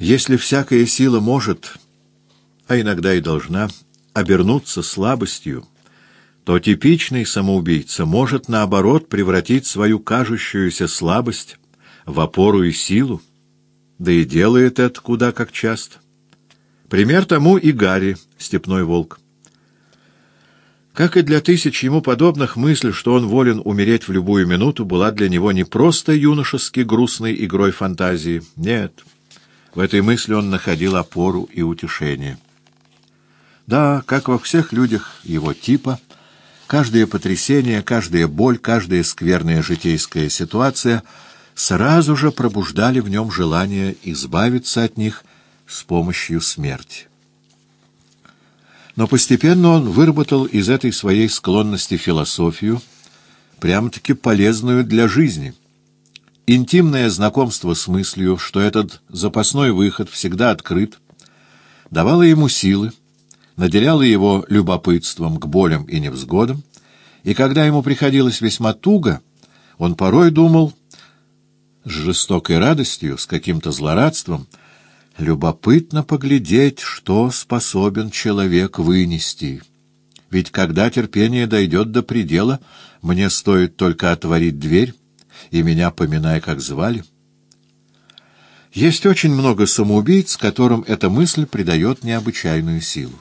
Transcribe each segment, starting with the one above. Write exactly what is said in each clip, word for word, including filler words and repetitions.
Если всякая сила может, а иногда и должна, обернуться слабостью, то типичный самоубийца может, наоборот, превратить свою кажущуюся слабость в опору и силу, да и делает это куда как часто. Пример тому и Гарри, степной волк. Как и для тысяч ему подобных, мысль, что он волен умереть в любую минуту, была для него не просто юношески грустной игрой фантазии. Нет, в этой мысли он находил опору и утешение. Да, как во всех людях его типа, каждое потрясение, каждая боль, каждая скверная житейская ситуация сразу же пробуждали в нем желание избавиться от них с помощью смерти. Но постепенно он выработал из этой своей склонности философию, прямо-таки полезную для жизни. Интимное знакомство с мыслью, что этот запасной выход всегда открыт, давало ему силы, наделяло его любопытством к болям и невзгодам, и когда ему приходилось весьма туго, он порой думал с жестокой радостью, с каким-то злорадством: любопытно поглядеть, что способен человек вынести. Ведь когда терпение дойдет до предела, мне стоит только отворить дверь, и меня поминай, как звали. Есть очень много самоубийц, которым эта мысль придает необычайную силу.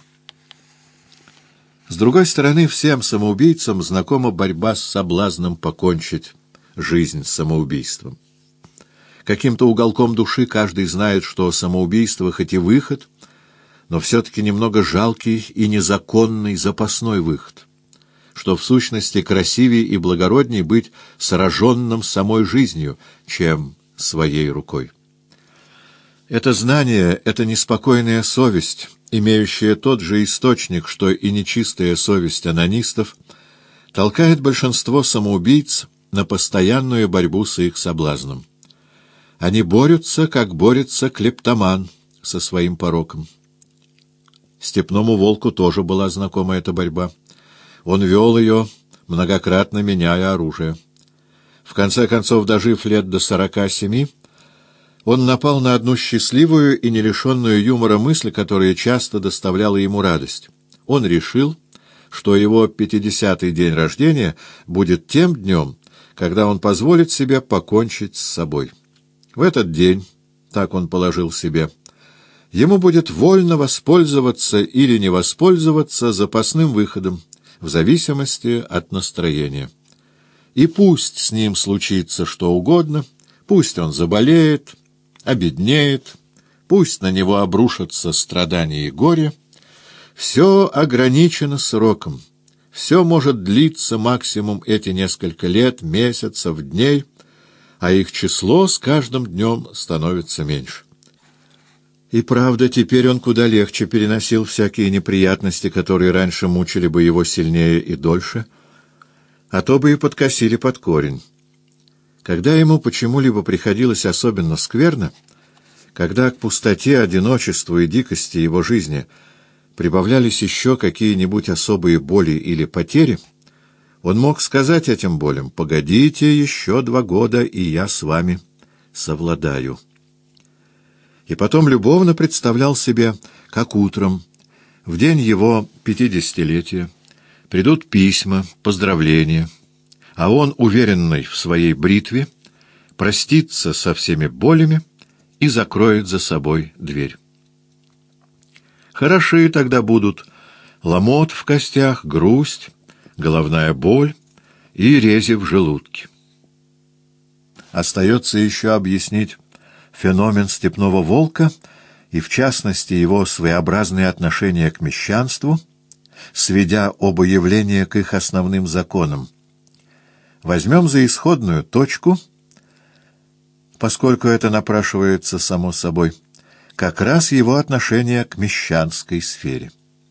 С другой стороны, всем самоубийцам знакома борьба с соблазном покончить жизнь самоубийством. Каким-то уголком души каждый знает, что самоубийство хоть и выход, но все-таки немного жалкий и незаконный запасной выход, что в сущности красивее и благородней быть сраженным самой жизнью, чем своей рукой. Это знание, эта неспокойная совесть, имеющая тот же источник, что и нечистая совесть анонистов, толкает большинство самоубийц на постоянную борьбу с их соблазном. Они борются, как борется клептоман со своим пороком. Степному волку тоже была знакома эта борьба. Он вел ее, многократно меняя оружие. В конце концов, дожив лет до сорока семи, он напал на одну счастливую и не лишенную юмора мысль, которая часто доставляла ему радость. Он решил, что его пятидесятый день рождения будет тем днем, когда он позволит себе покончить с собой. В этот день, так он положил себе, ему будет вольно воспользоваться или не воспользоваться запасным выходом, в зависимости от настроения. И пусть с ним случится что угодно, пусть он заболеет, обеднеет, пусть на него обрушатся страдания и горе, все ограничено сроком, все может длиться максимум эти несколько лет, месяцев, дней, а их число с каждым днем становится меньше. И правда, теперь он куда легче переносил всякие неприятности, которые раньше мучили бы его сильнее и дольше, а то бы и подкосили под корень. Когда ему почему-либо приходилось особенно скверно, когда к пустоте, одиночеству и дикости его жизни прибавлялись еще какие-нибудь особые боли или потери, он мог сказать этим болям: «Погодите еще два года, и я с вами совладаю». И потом любовно представлял себе, как утром, в день его пятидесятилетия, придут письма, поздравления, а он, уверенный в своей бритве, простится со всеми болями и закроет за собой дверь. Хороши тогда будут ломоть в костях, грусть, головная боль и рези в желудке. Остается еще объяснить феномен степного волка и, в частности, его своеобразное отношение к мещанству, сведя оба явления к их основным законам. Возьмем за исходную точку, поскольку это напрашивается само собой, как раз его отношение к мещанской сфере.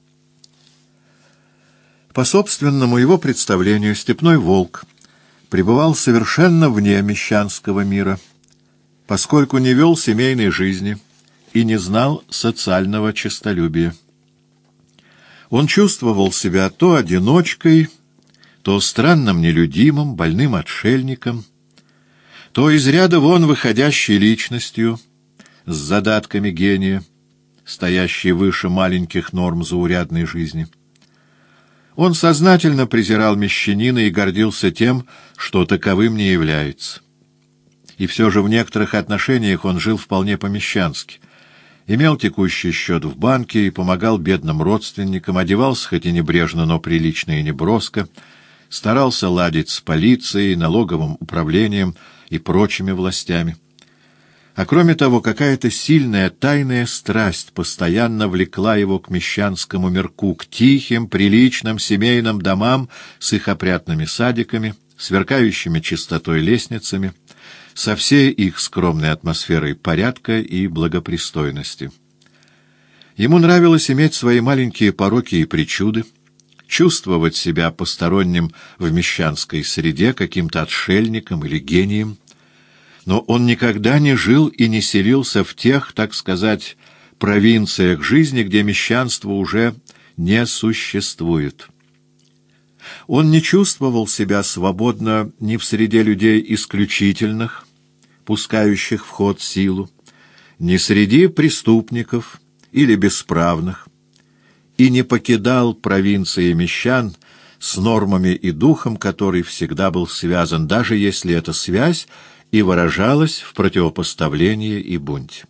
По собственному его представлению, степной волк пребывал совершенно вне мещанского мира, поскольку не вел семейной жизни и не знал социального честолюбия. Он чувствовал себя то одиночкой, то странным нелюдимым, больным отшельником, то из ряда вон выходящей личностью, с задатками гения, стоящий выше маленьких норм заурядной жизни. Он сознательно презирал мещанина и гордился тем, что таковым не является. И все же в некоторых отношениях он жил вполне по-мещански. Имел текущий счет в банке и помогал бедным родственникам, одевался хоть и небрежно, но прилично и неброско, старался ладить с полицией, налоговым управлением и прочими властями. А кроме того, какая-то сильная тайная страсть постоянно влекла его к мещанскому мирку, к тихим, приличным семейным домам с их опрятными садиками, сверкающими чистотой лестницами, со всей их скромной атмосферой порядка и благопристойности. Ему нравилось иметь свои маленькие пороки и причуды, чувствовать себя посторонним в мещанской среде, каким-то отшельником или гением, но он никогда не жил и не селился в тех, так сказать, провинциях жизни, где мещанство уже не существует. Он не чувствовал себя свободно ни в среде людей исключительных, пускающих в ход силу, ни среди преступников или бесправных, и не покидал провинции мещан с нормами и духом, который всегда был связан, даже если эта связь и выражалась в противопоставлении и бунте.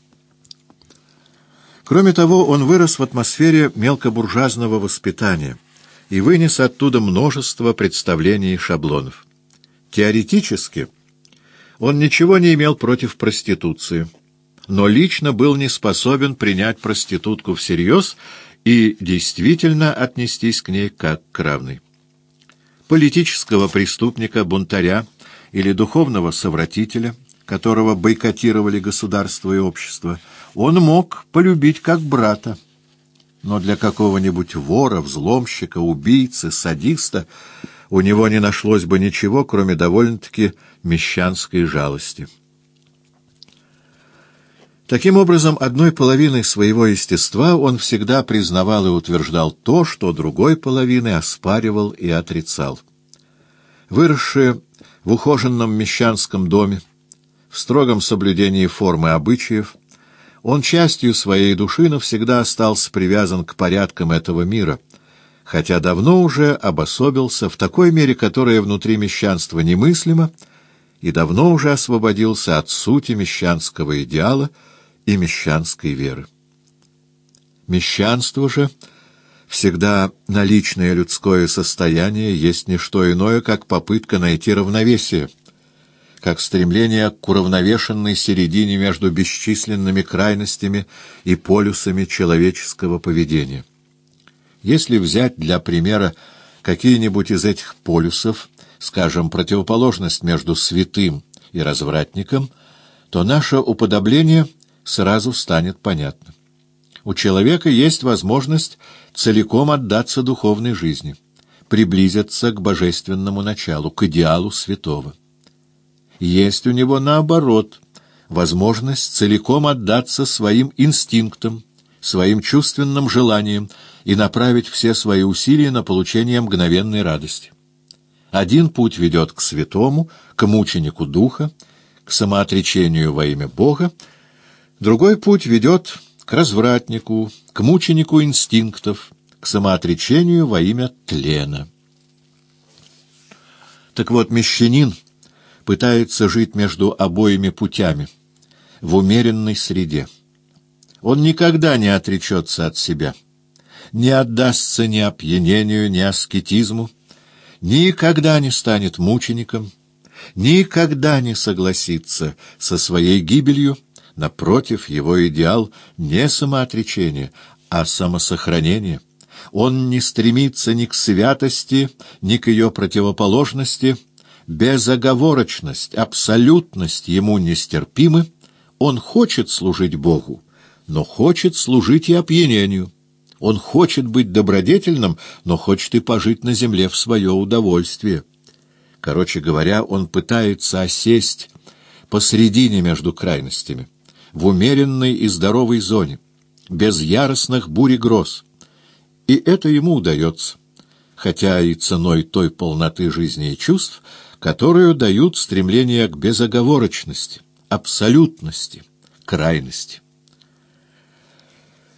Кроме того, он вырос в атмосфере мелкобуржуазного воспитания и вынес оттуда множество представлений и шаблонов. Теоретически он ничего не имел против проституции, но лично был не способен принять проститутку всерьез и действительно отнестись к ней как к равной. Политического преступника, бунтаря или духовного совратителя, которого бойкотировали государство и общество, он мог полюбить как брата. Но для какого-нибудь вора, взломщика, убийцы, садиста у него не нашлось бы ничего, кроме довольно-таки мещанской жалости. Таким образом, одной половиной своего естества он всегда признавал и утверждал то, что другой половиной оспаривал и отрицал. Выросший в ухоженном мещанском доме, в строгом соблюдении формы обычаев, он частью своей души навсегда остался привязан к порядкам этого мира, хотя давно уже обособился в такой мере, которая внутри мещанства немыслима, и давно уже освободился от сути мещанского идеала и мещанской веры. Мещанство же, всегда наличное людское состояние, есть не что иное, как попытка найти равновесие, как стремление к уравновешенной середине между бесчисленными крайностями и полюсами человеческого поведения. Если взять для примера какие-нибудь из этих полюсов, скажем, противоположность между святым и развратником, то наше уподобление сразу станет понятно. У человека есть возможность целиком отдаться духовной жизни, приблизиться к божественному началу, к идеалу святого. Есть у него, наоборот, возможность целиком отдаться своим инстинктам, своим чувственным желаниям и направить все свои усилия на получение мгновенной радости. Один путь ведет к святому, к мученику духа, к самоотречению во имя Бога, другой путь ведет к развратнику, к мученику инстинктов, к самоотречению во имя тлена. Так вот, мещанин пытается жить между обоими путями, в умеренной среде. Он никогда не отречется от себя, не отдастся ни опьянению, ни аскетизму, никогда не станет мучеником, никогда не согласится со своей гибелью. Напротив, его идеал не самоотречение, а самосохранение. Он не стремится ни к святости, ни к ее противоположности. Безоговорочность, абсолютность ему нестерпимы. Он хочет служить Богу, но хочет служить и опьянению. Он хочет быть добродетельным, но хочет и пожить на земле в свое удовольствие. Короче говоря, он пытается осесть посредине между крайностями, в умеренной и здоровой зоне, без яростных бурь и гроз. И это ему удается, хотя и ценой той полноты жизни и чувств, которую дают стремление к безоговорочности, абсолютности, крайность.